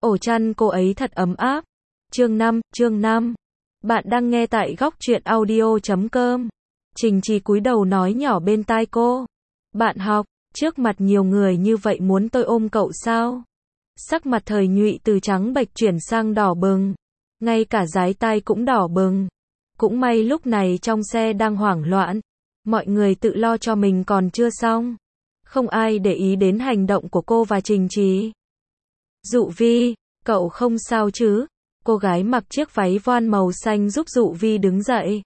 Ổ chăn cô ấy thật ấm áp. Chương 5. Bạn đang nghe tại góc truyện audio.com. Trình Trì cúi đầu nói nhỏ bên tai cô. Bạn học, trước mặt nhiều người như vậy muốn tôi ôm cậu sao? Sắc mặt Thời Nhụy từ trắng bệch chuyển sang đỏ bừng. Ngay cả dái tai cũng đỏ bừng. Cũng may lúc này trong xe đang hoảng loạn. Mọi người tự lo cho mình còn chưa xong. Không ai để ý đến hành động của cô và Trình Trì. Dụ Vi, cậu không sao chứ? Cô gái mặc chiếc váy voan màu xanh giúp Dụ Vi đứng dậy.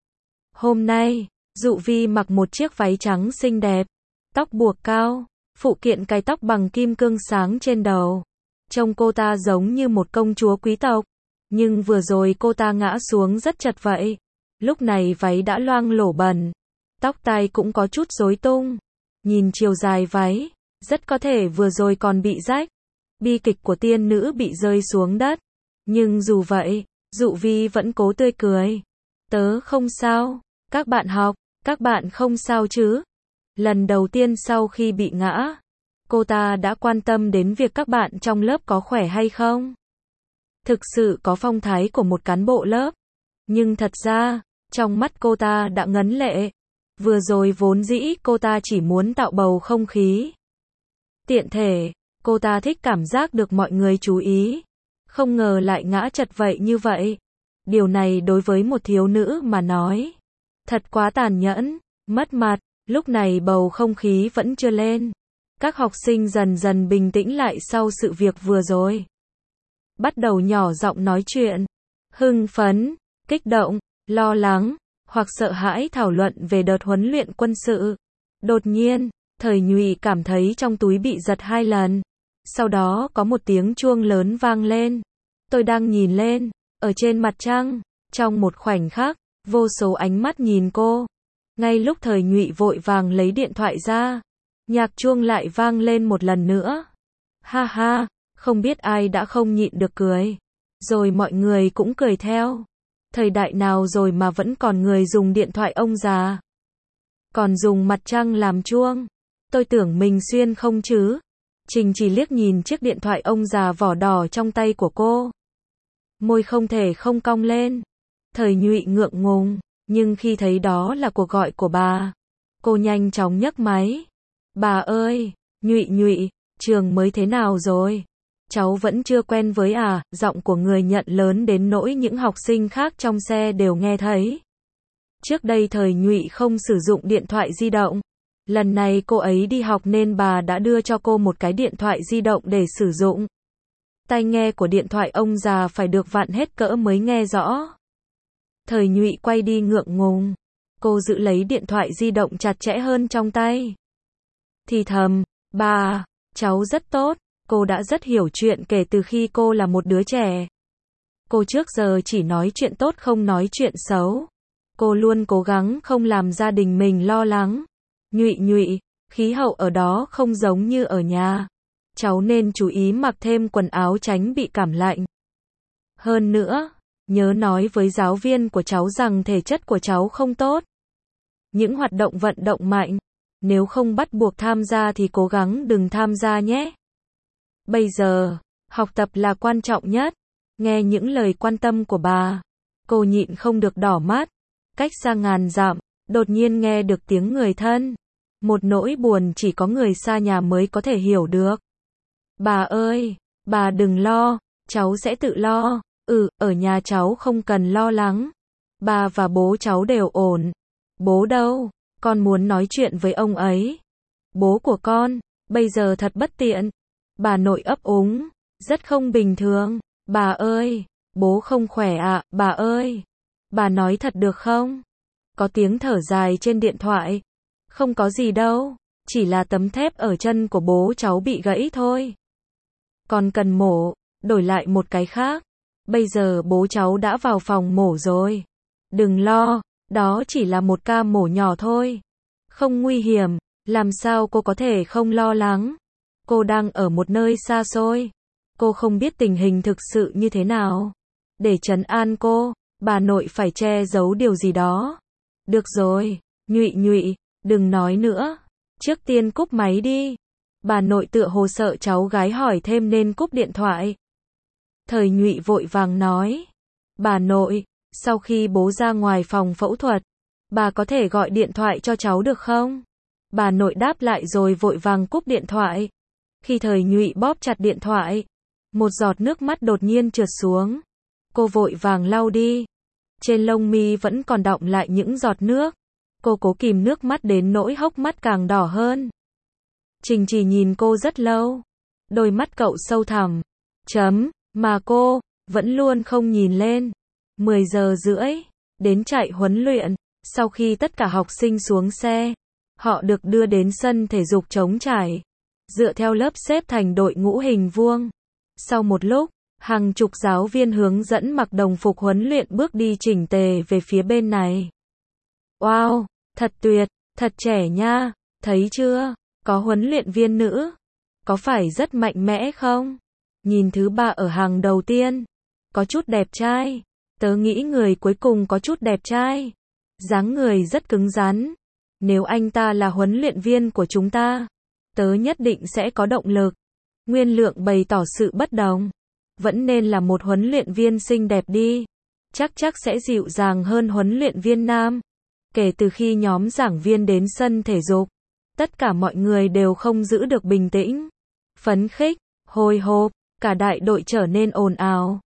Hôm nay, Dụ Vi mặc một chiếc váy trắng xinh đẹp, tóc buộc cao, phụ kiện cài tóc bằng kim cương sáng trên đầu. Trông cô ta giống như một công chúa quý tộc, nhưng vừa rồi cô ta ngã xuống rất chật vậy. Lúc này váy đã loang lổ bẩn, tóc tai cũng có chút rối tung. Nhìn chiều dài váy, rất có thể vừa rồi còn bị rách. Bi kịch của tiên nữ bị rơi xuống đất. Nhưng dù vậy, Dụ Vi vẫn cố tươi cười. Tớ không sao. Các bạn học, các bạn không sao chứ? Lần đầu tiên sau khi bị ngã, cô ta đã quan tâm đến việc các bạn trong lớp có khỏe hay không. Thực sự có phong thái của một cán bộ lớp. Nhưng thật ra, trong mắt cô ta đã ngấn lệ. Vừa rồi vốn dĩ cô ta chỉ muốn tạo bầu không khí. Tiện thể, cô ta thích cảm giác được mọi người chú ý. Không ngờ lại ngã chật vậy như vậy. Điều này đối với một thiếu nữ mà nói, thật quá tàn nhẫn, mất mặt. Lúc này bầu không khí vẫn chưa lên. Các học sinh dần dần bình tĩnh lại sau sự việc vừa rồi. Bắt đầu nhỏ giọng nói chuyện. Hưng phấn, kích động, lo lắng, hoặc sợ hãi thảo luận về đợt huấn luyện quân sự. Đột nhiên, Thời Nhụy cảm thấy trong túi bị giật 2 lần. Sau đó có một tiếng chuông lớn vang lên. Tôi đang nhìn lên, ở trên mặt trăng, trong một khoảnh khắc, vô số ánh mắt nhìn cô. Ngay lúc Thời Nhụy vội vàng lấy điện thoại ra, nhạc chuông lại vang lên một lần nữa. Ha ha, không biết ai đã không nhịn được cười. Rồi mọi người cũng cười theo. Thời đại nào rồi mà vẫn còn người dùng điện thoại ông già. Còn dùng mặt trăng làm chuông. Tôi tưởng mình xuyên không chứ. Trình Chỉ liếc nhìn chiếc điện thoại ông già vỏ đỏ trong tay của cô. Môi không thể không cong lên. Thời Nhụy ngượng ngùng, nhưng khi thấy đó là cuộc gọi của bà, cô nhanh chóng nhấc máy. Bà ơi, Nhụy, trường mới thế nào rồi? Cháu vẫn chưa quen với à? Giọng của người nhận lớn đến nỗi những học sinh khác trong xe đều nghe thấy. Trước đây Thời Nhụy không sử dụng điện thoại di động. Lần này cô ấy đi học nên bà đã đưa cho cô một cái điện thoại di động để sử dụng. Tai nghe của điện thoại ông già phải được vặn hết cỡ mới nghe rõ. Thời Nhụy quay đi ngượng ngùng. Cô giữ lấy điện thoại di động chặt chẽ hơn trong tay. Thì thầm, bà, cháu rất tốt. Cô đã rất hiểu chuyện kể từ khi cô là một đứa trẻ. Cô trước giờ chỉ nói chuyện tốt không nói chuyện xấu. Cô luôn cố gắng không làm gia đình mình lo lắng. Nhụy, khí hậu ở đó không giống như ở nhà. Cháu nên chú ý mặc thêm quần áo tránh bị cảm lạnh. Hơn nữa, nhớ nói với giáo viên của cháu rằng thể chất của cháu không tốt. Những hoạt động vận động mạnh, nếu không bắt buộc tham gia thì cố gắng đừng tham gia nhé. Bây giờ, học tập là quan trọng nhất. Nghe những lời quan tâm của bà, cô nhịn không được đỏ mắt. Cách xa ngàn dặm, đột nhiên nghe được tiếng người thân. Một nỗi buồn chỉ có người xa nhà mới có thể hiểu được. Bà ơi, bà đừng lo, cháu sẽ tự lo. Ở nhà cháu không cần lo lắng. Bà và bố cháu đều ổn. Bố đâu? Con muốn nói chuyện với ông ấy. Bố của con, bây giờ thật bất tiện. Bà nội ấp úng, rất không bình thường. Bà ơi, bố không khỏe ạ, bà ơi. Bà nói thật được không? Có tiếng thở dài trên điện thoại. Không có gì đâu, chỉ là tấm thép ở chân của bố cháu bị gãy thôi. Còn cần mổ, đổi lại một cái khác. Bây giờ bố cháu đã vào phòng mổ rồi. Đừng lo, đó chỉ là một ca mổ nhỏ thôi. Không nguy hiểm, làm sao cô có thể không lo lắng? Cô đang ở một nơi xa xôi. Cô không biết tình hình thực sự như thế nào. Để trấn an cô, bà nội phải che giấu điều gì đó. Được rồi, Nhụy, đừng nói nữa. Trước tiên cúp máy đi. Bà nội tựa hồ sợ cháu gái hỏi thêm nên cúp điện thoại. Thời Nhụy vội vàng nói. Bà nội, sau khi bố ra ngoài phòng phẫu thuật, bà có thể gọi điện thoại cho cháu được không? Bà nội đáp lại rồi vội vàng cúp điện thoại. Khi Thời Nhụy bóp chặt điện thoại, một giọt nước mắt đột nhiên trượt xuống. Cô vội vàng lau đi. Trên lông mi vẫn còn đọng lại những giọt nước. Cô cố kìm nước mắt đến nỗi hốc mắt càng đỏ hơn. Trình Trì nhìn cô rất lâu. Đôi mắt cậu sâu thẳm. Mà cô vẫn luôn không nhìn lên. 10 giờ rưỡi, đến trại huấn luyện. Sau khi tất cả học sinh xuống xe, họ được đưa đến sân thể dục trống trải, dựa theo lớp xếp thành đội ngũ hình vuông. Sau một lúc, hàng chục giáo viên hướng dẫn mặc đồng phục huấn luyện bước đi chỉnh tề về phía bên này. Wow, thật tuyệt, thật trẻ nha, thấy chưa, có huấn luyện viên nữ. Có phải rất mạnh mẽ không? Nhìn thứ ba ở hàng đầu tiên, có chút đẹp trai. Tớ nghĩ người cuối cùng có chút đẹp trai. Dáng người rất cứng rắn. Nếu anh ta là huấn luyện viên của chúng ta, tớ nhất định sẽ có động lực. Nguyên Lượng bày tỏ sự bất đồng. Vẫn nên là một huấn luyện viên xinh đẹp đi. Chắc sẽ dịu dàng hơn huấn luyện viên nam. Kể từ khi nhóm giảng viên đến sân thể dục, tất cả mọi người đều không giữ được bình tĩnh. Phấn khích, hồi hộp, cả đại đội trở nên ồn ào.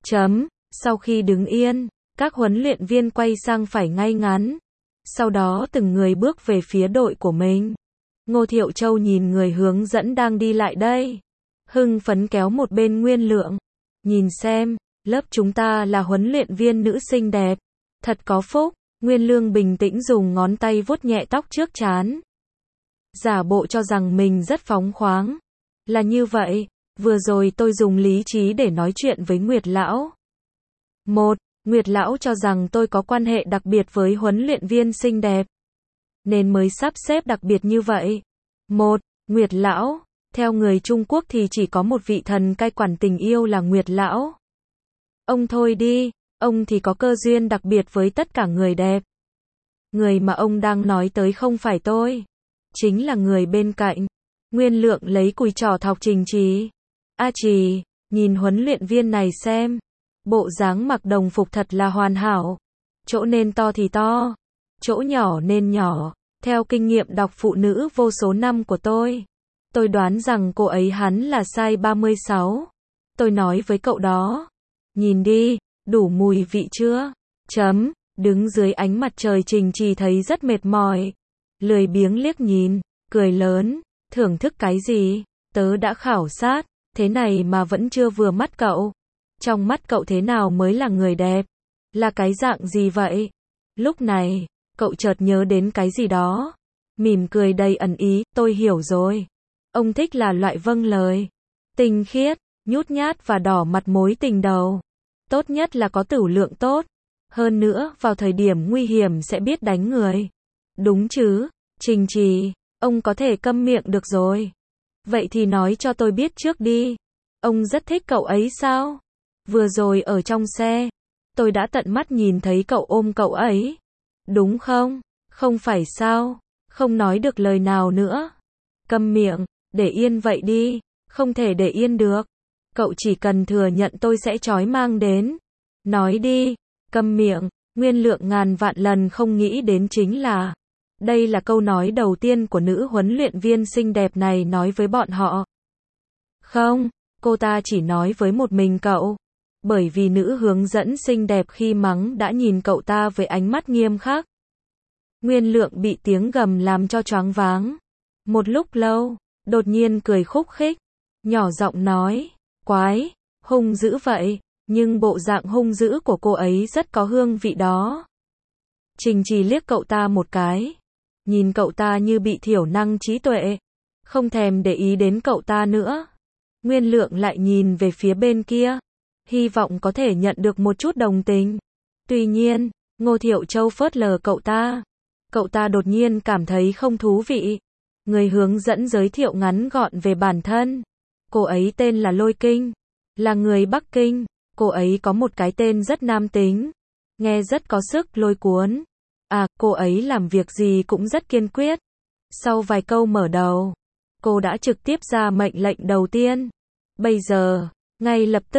Sau khi đứng yên, các huấn luyện viên quay sang phải ngay ngắn. Sau đó từng người bước về phía đội của mình. Ngô Thiệu Châu nhìn người hướng dẫn đang đi lại đây. Hưng phấn kéo một bên Nguyên Lượng. Nhìn xem, lớp chúng ta là huấn luyện viên nữ xinh đẹp. Thật có phúc. Nguyên Lương bình tĩnh dùng ngón tay vuốt nhẹ tóc trước trán. Giả bộ cho rằng mình rất phóng khoáng. Là như vậy, vừa rồi tôi dùng lý trí để nói chuyện với Nguyệt Lão. Nguyệt Lão cho rằng tôi có quan hệ đặc biệt với huấn luyện viên xinh đẹp, nên mới sắp xếp đặc biệt như vậy. Nguyệt Lão, theo người Trung Quốc thì chỉ có một vị thần cai quản tình yêu là Nguyệt Lão. Ông thôi đi, ông thì có cơ duyên đặc biệt với tất cả người đẹp. Người mà ông đang nói tới không phải tôi, chính là người bên cạnh. Nguyên Lượng lấy cùi trỏ thọc Trình Trì. A Trì, nhìn huấn luyện viên này xem. Bộ dáng mặc đồng phục thật là hoàn hảo. Chỗ nên to thì to, chỗ nhỏ nên nhỏ. Theo kinh nghiệm đọc phụ nữ vô số năm của tôi đoán rằng cô ấy hắn là size 36. Tôi nói với cậu đó. Nhìn đi, đủ mùi vị chưa? Đứng dưới ánh mặt trời Trình Trì thấy rất mệt mỏi. Lười biếng liếc nhìn, cười lớn. Thưởng thức cái gì? Tớ đã khảo sát, thế này mà vẫn chưa vừa mắt cậu. Trong mắt cậu thế nào mới là người đẹp? Là cái dạng gì vậy? Lúc này, cậu chợt nhớ đến cái gì đó. Mỉm cười đầy ẩn ý, tôi hiểu rồi. Ông thích là loại vâng lời, tinh khiết, nhút nhát và đỏ mặt mối tình đầu. Tốt nhất là có tửu lượng tốt. Hơn nữa, vào thời điểm nguy hiểm sẽ biết đánh người. Đúng chứ, Trình Trì, ông có thể câm miệng được rồi. Vậy thì nói cho tôi biết trước đi. Ông rất thích cậu ấy sao? Vừa rồi ở trong xe, tôi đã tận mắt nhìn thấy cậu ôm cậu ấy. Đúng không? Không phải sao? Không nói được lời nào nữa. Câm miệng, để yên vậy đi. Không thể để yên được. Cậu chỉ cần thừa nhận tôi sẽ trói mang đến. Nói đi. Câm miệng. Nguyên Lượng ngàn vạn lần không nghĩ đến chính là đây là câu nói đầu tiên của nữ huấn luyện viên xinh đẹp này nói với bọn họ. Không, cô ta chỉ nói với một mình cậu. Bởi vì nữ hướng dẫn xinh đẹp khi mắng đã nhìn cậu ta với ánh mắt nghiêm khắc. Nguyên Lượng bị tiếng gầm làm cho choáng váng. Một lúc lâu, đột nhiên cười khúc khích, nhỏ giọng nói, quái, hung dữ vậy, nhưng bộ dạng hung dữ của cô ấy rất có hương vị đó. Trình Trì liếc cậu ta một cái, nhìn cậu ta như bị thiểu năng trí tuệ, không thèm để ý đến cậu ta nữa. Nguyên Lượng lại nhìn về phía bên kia, hy vọng có thể nhận được một chút đồng tình. Tuy nhiên, Ngô Thiệu Châu phớt lờ cậu ta. Cậu ta đột nhiên cảm thấy không thú vị. Người hướng dẫn giới thiệu ngắn gọn về bản thân. Cô ấy tên là Lôi Kinh, là người Bắc Kinh. Cô ấy có một cái tên rất nam tính, nghe rất có sức lôi cuốn. À, cô ấy làm việc gì cũng rất kiên quyết. Sau vài câu mở đầu, cô đã trực tiếp ra mệnh lệnh đầu tiên. Bây giờ, ngay lập tức,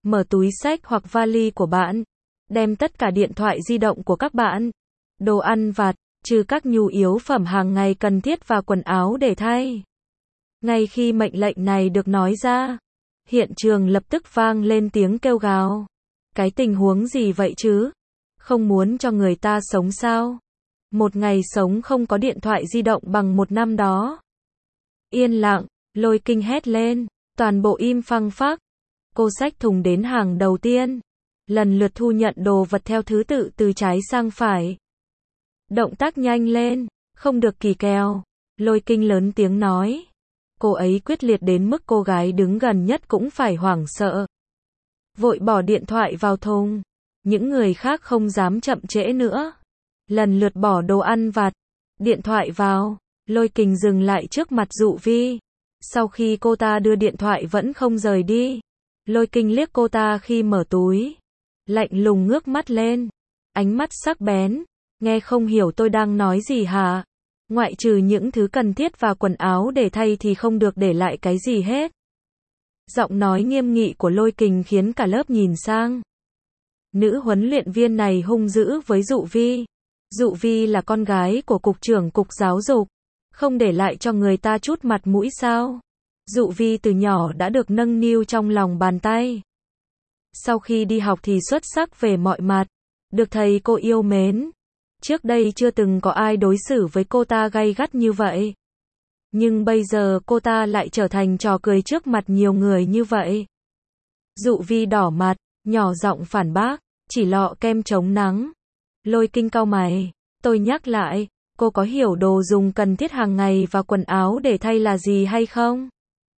mở túi xách hoặc vali của bạn, đem tất cả điện thoại di động của các bạn, đồ ăn vặt, trừ các nhu yếu phẩm hàng ngày cần thiết và quần áo để thay. Ngay khi mệnh lệnh này được nói ra, hiện trường lập tức vang lên tiếng kêu gào. Cái tình huống gì vậy chứ? Không muốn cho người ta sống sao? Một ngày sống không có điện thoại di động bằng một năm đó. Yên lặng, Lôi Kinh hét lên, toàn bộ im phăng phắc. Cô xách thùng đến hàng đầu tiên, lần lượt thu nhận đồ vật theo thứ tự từ trái sang phải. Động tác nhanh lên, không được kỳ kèo. Lôi Kinh lớn tiếng nói. Cô ấy quyết liệt đến mức cô gái đứng gần nhất cũng phải hoảng sợ. Vội bỏ điện thoại vào thùng. Những người khác không dám chậm trễ nữa. Lần lượt bỏ đồ ăn vặt, điện thoại vào. Lôi Kình dừng lại trước mặt Dụ Vi. Sau khi cô ta đưa điện thoại vẫn không rời đi, Lôi Kinh liếc cô ta khi mở túi. Lạnh lùng ngước mắt lên. Ánh mắt sắc bén. Nghe không hiểu tôi đang nói gì hả? Ngoại trừ những thứ cần thiết và quần áo để thay thì không được để lại cái gì hết. Giọng nói nghiêm nghị của Lôi Kình khiến cả lớp nhìn sang. Nữ huấn luyện viên này hung dữ với Dụ Vi. Dụ Vi là con gái của cục trưởng cục giáo dục. Không để lại cho người ta chút mặt mũi sao? Dụ Vi từ nhỏ đã được nâng niu trong lòng bàn tay. Sau khi đi học thì xuất sắc về mọi mặt. Được thầy cô yêu mến. Trước đây chưa từng có ai đối xử với cô ta gay gắt như vậy. Nhưng bây giờ cô ta lại trở thành trò cười trước mặt nhiều người như vậy. Dụ Vi đỏ mặt, nhỏ giọng phản bác, chỉ lọ kem chống nắng. Lôi Kinh cau mày, tôi nhắc lại, cô có hiểu đồ dùng cần thiết hàng ngày và quần áo để thay là gì hay không?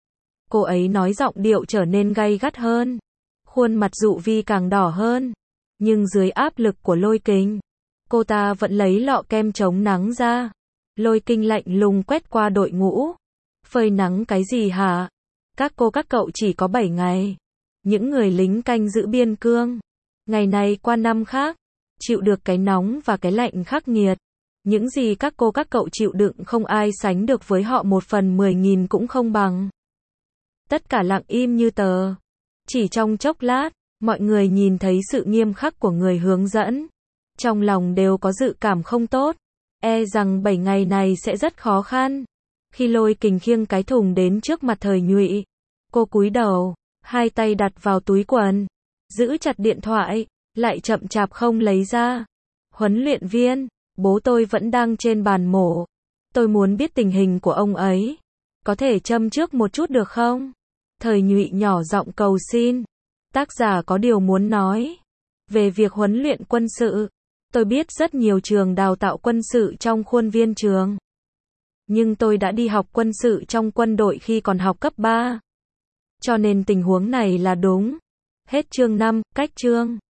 Cô ấy nói giọng điệu trở nên gay gắt hơn. Khuôn mặt Dụ Vi càng đỏ hơn. Nhưng dưới áp lực của Lôi Kinh, cô ta vẫn lấy lọ kem chống nắng ra. Lôi Kinh lạnh lùng quét qua đội ngũ. Phơi nắng cái gì hả? Các cô các cậu chỉ có 7 ngày. Những người lính canh giữ biên cương. Ngày này qua năm khác. Chịu được cái nóng và cái lạnh khắc nghiệt. Những gì các cô các cậu chịu đựng không ai sánh được với họ 1/10.000 cũng không bằng. Tất cả lặng im như tờ. Chỉ trong chốc lát, mọi người nhìn thấy sự nghiêm khắc của người hướng dẫn. Trong lòng đều có dự cảm không tốt. E rằng 7 ngày này sẽ rất khó khăn. Khi Lôi Kình khiêng cái thùng đến trước mặt Thời Nhụy, cô cúi đầu, hai tay đặt vào túi quần, giữ chặt điện thoại, lại chậm chạp không lấy ra. Huấn luyện viên, bố tôi vẫn đang trên bàn mổ. Tôi muốn biết tình hình của ông ấy. Có thể châm trước một chút được không? Thời Nhụy nhỏ giọng cầu xin. Tác giả có điều muốn nói. Về việc huấn luyện quân sự, tôi biết rất nhiều trường đào tạo quân sự trong khuôn viên trường. Nhưng tôi đã đi học quân sự trong quân đội khi còn học cấp 3. Cho nên tình huống này là đúng. Hết chương 5, cách chương.